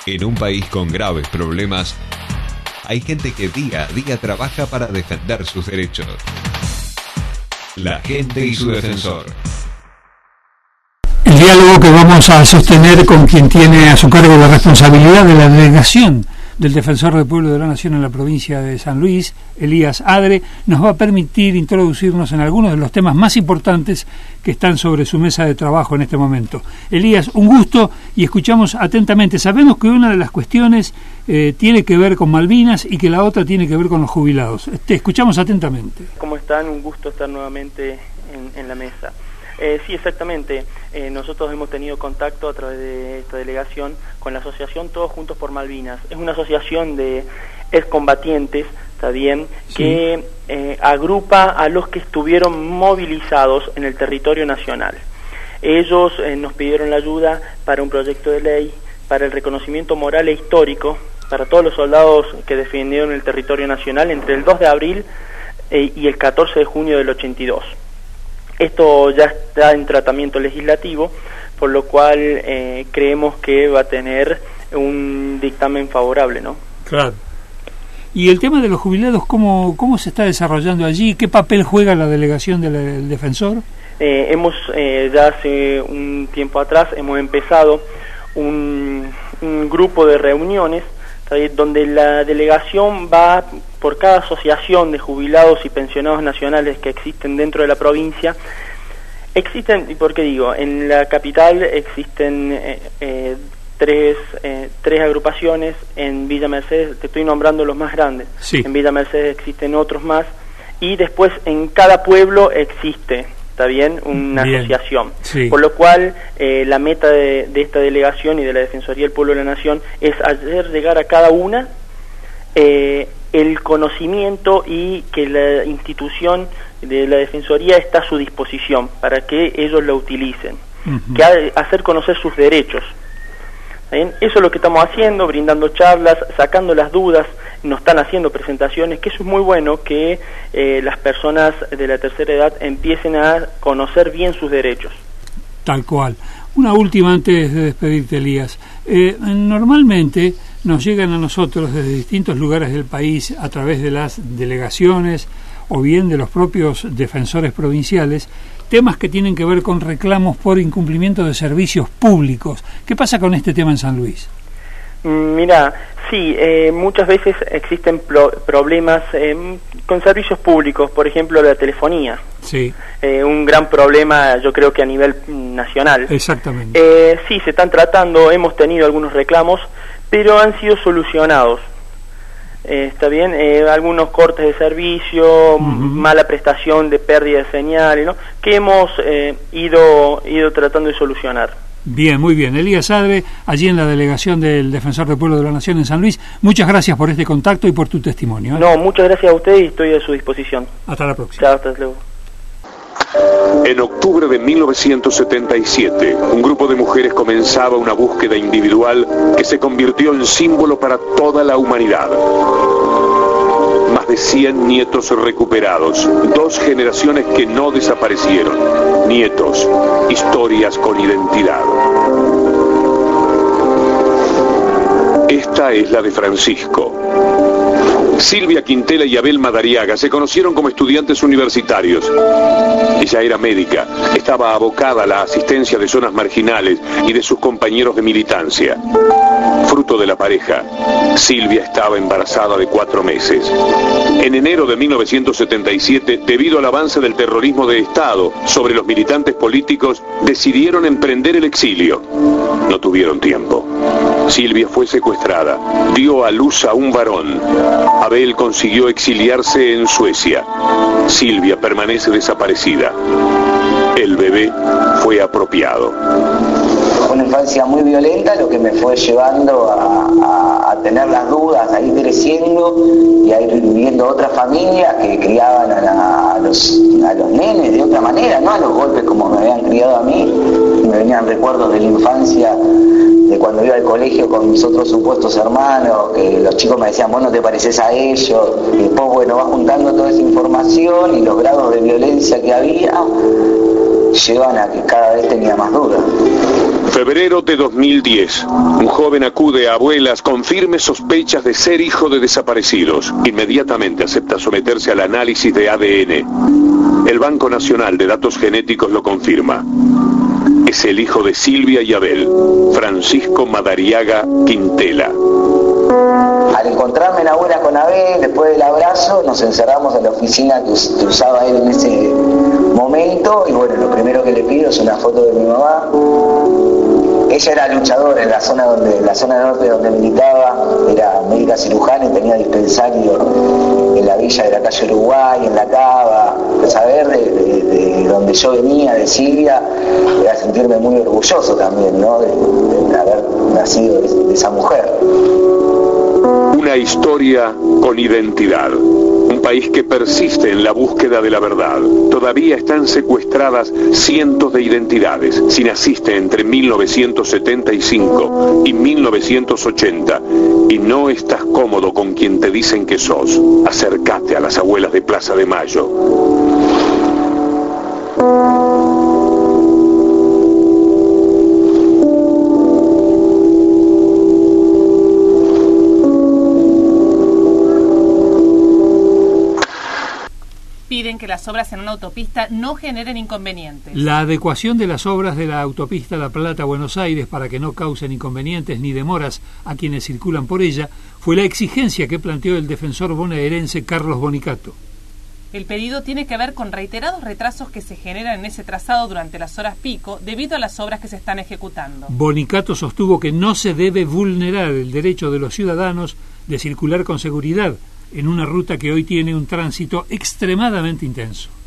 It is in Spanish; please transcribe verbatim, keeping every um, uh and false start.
En un país con graves problemas, hay gente que día a día trabaja para defender sus derechos. La gente y su defensor. El diálogo que vamos a sostener con quien tiene a su cargo la responsabilidad de la delegación del Defensor del Pueblo de la Nación en la provincia de San Luis, Elías Adre, nos va a permitir introducirnos en algunos de los temas más importantes que están sobre su mesa de trabajo en este momento. Elías, un gusto y escuchamos atentamente. Sabemos que una de las cuestiones eh, tiene que ver con Malvinas y que la otra tiene que ver con los jubilados. Te escuchamos atentamente. ¿Cómo están? Un gusto estar nuevamente en, en la mesa. Eh, sí, exactamente. Eh, nosotros hemos tenido contacto a través de esta delegación con la asociación Todos Juntos por Malvinas. Es una asociación de excombatientes, ¿está bien?, sí, que eh, agrupa a los que estuvieron movilizados en el territorio nacional. Ellos eh, nos pidieron la ayuda para un proyecto de ley para el reconocimiento moral e histórico para todos los soldados que defendieron el territorio nacional entre el dos de abril eh, y el catorce de junio del ochenta y dos. Esto ya está en tratamiento legislativo, por lo cual eh, creemos que va a tener un dictamen favorable, ¿no? Claro. ¿Y el tema de los jubilados, cómo, cómo se está desarrollando allí? ¿Qué papel juega la delegación del, del defensor? Eh, hemos, eh, ya hace un tiempo atrás, hemos empezado un, un grupo de reuniones donde la delegación va por cada asociación de jubilados y pensionados nacionales que existen dentro de la provincia. Existen, ¿y por qué digo? En la capital existen eh, eh, tres, eh, tres agrupaciones, en Villa Mercedes, te estoy nombrando los más grandes, sí. En Villa Mercedes existen otros más, y después en cada pueblo existe, ¿está bien?, una bien. asociación. Sí. Por lo cual, eh, la meta de, de esta delegación y de la Defensoría del Pueblo de la Nación es hacer llegar a cada una eh, el conocimiento y que la institución de la Defensoría está a su disposición para que ellos la utilicen, uh-huh. que ha, hacer conocer sus derechos. ¿Bien? Eso es lo que estamos haciendo, brindando charlas, sacando las dudas, nos están haciendo presentaciones, que eso es muy bueno, que eh, las personas de la tercera edad empiecen a conocer bien sus derechos. Tal cual. Una última antes de despedirte, Elías. Eh, normalmente nos llegan a nosotros desde distintos lugares del país a través de las delegaciones o bien de los propios defensores provinciales, temas que tienen que ver con reclamos por incumplimiento de servicios públicos. ¿Qué pasa con este tema en San Luis? Mira, sí, eh, muchas veces existen pro- problemas eh, con servicios públicos, por ejemplo la telefonía. Sí. Eh, un gran problema, yo creo que a nivel nacional. Exactamente. Eh, sí, se están tratando, hemos tenido algunos reclamos, pero han sido solucionados. Eh, está bien, eh, algunos cortes de servicio, uh-huh. mala prestación de pérdida de señal, ¿no?, que hemos eh, ido ido tratando de solucionar. Bien, muy bien. Elías Adre, allí en la delegación del Defensor del Pueblo de la Nación en San Luis, muchas gracias por este contacto y por tu testimonio, ¿eh? No, muchas gracias a usted y estoy a su disposición. Hasta la próxima. Chao, hasta luego. En octubre de mil novecientos setenta y siete, un grupo de mujeres comenzaba una búsqueda individual que se convirtió en símbolo para toda la humanidad. Más de cien nietos recuperados, dos generaciones que no desaparecieron. Nietos, historias con identidad. Esta es la de Francisco. Silvia Quintela y Abel Madariaga se conocieron como estudiantes universitarios. Ella era médica, estaba abocada a la asistencia de zonas marginales y de sus compañeros de militancia. Fruto de la pareja, Silvia estaba embarazada de cuatro meses. En enero de mil novecientos setenta y siete, debido al avance del terrorismo de Estado sobre los militantes políticos, decidieron emprender el exilio. No tuvieron tiempo. Silvia fue secuestrada, dio a luz a un varón. Abel consiguió exiliarse en Suecia. Silvia permanece desaparecida. El bebé fue apropiado. Una infancia muy violenta, lo que me fue llevando a, a, a tener las dudas, a ir creciendo y a ir viviendo otras familias que criaban a, la, a, los, a los nenes de otra manera, no a los golpes como me habían criado a mí. Me venían recuerdos de la infancia, de cuando iba al colegio con mis otros supuestos hermanos, que los chicos me decían, vos no te pareces a ellos, y después, bueno, vas juntando toda esa información y los grados de violencia que había llevan a que cada vez tenía más dudas. Febrero de dos mil diez. Un joven acude a Abuelas con firmes sospechas de ser hijo de desaparecidos. Inmediatamente acepta someterse al análisis de A D N. El Banco Nacional de Datos Genéticos lo confirma. Es el hijo de Silvia y Abel, Francisco Madariaga Quintela. Al encontrarme en Abuelas con Abel, después del abrazo, nos encerramos en la oficina que, us que usaba él en ese momento, y bueno, lo primero que le pido es una foto de mi mamá. Ella era luchadora en la zona donde, en la zona norte donde militaba, era médica cirujana y tenía dispensario en la villa de la calle Uruguay, en La Cava. Saber de, de, de donde yo venía, de Silvia, era sentirme muy orgulloso también, ¿no? De, de haber nacido de, de esa mujer. Una historia con identidad. Un país que persiste en la búsqueda de la verdad. Todavía están secuestradas cientos de identidades. Si naciste entre mil novecientos setenta y cinco y mil novecientos ochenta y no estás cómodo con quien te dicen que sos, acércate a las Abuelas de Plaza de Mayo. Piden que las obras en una autopista no generen inconvenientes. La adecuación de las obras de la autopista La Plata-Buenos Aires para que no causen inconvenientes ni demoras a quienes circulan por ella fue la exigencia que planteó el defensor bonaerense Carlos Bonicato. El pedido tiene que ver con reiterados retrasos que se generan en ese trazado durante las horas pico debido a las obras que se están ejecutando. Bonicato sostuvo que no se debe vulnerar el derecho de los ciudadanos de circular con seguridad en una ruta que hoy tiene un tránsito extremadamente intenso.